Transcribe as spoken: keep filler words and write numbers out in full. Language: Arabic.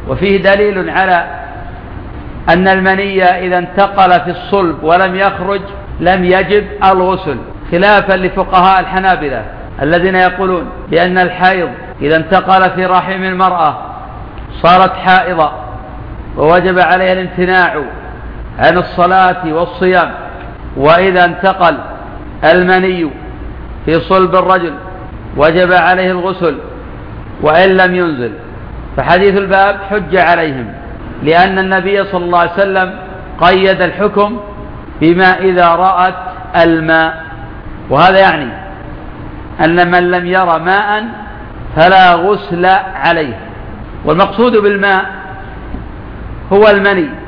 وفيه دليل على أن المني إذا انتقل في الصلب ولم يخرج لم يجب الغسل، خلافا لفقهاء الحنابلة الذين يقولون بأن الحيض إذا انتقل في رحم المرأة صارت حائضة ووجب عليها الامتناع عن الصلاة والصيام، وإذا انتقل المني في صلب الرجل وجب عليه الغسل وإن لم ينزل. فحديث الباب حجة عليهم، لأن النبي صلى الله عليه وسلم قيد الحكم بما إذا رأت الماء، وهذا يعني أن من لم ير ماء فلا غسل عليه. والمقصود بالماء هو المني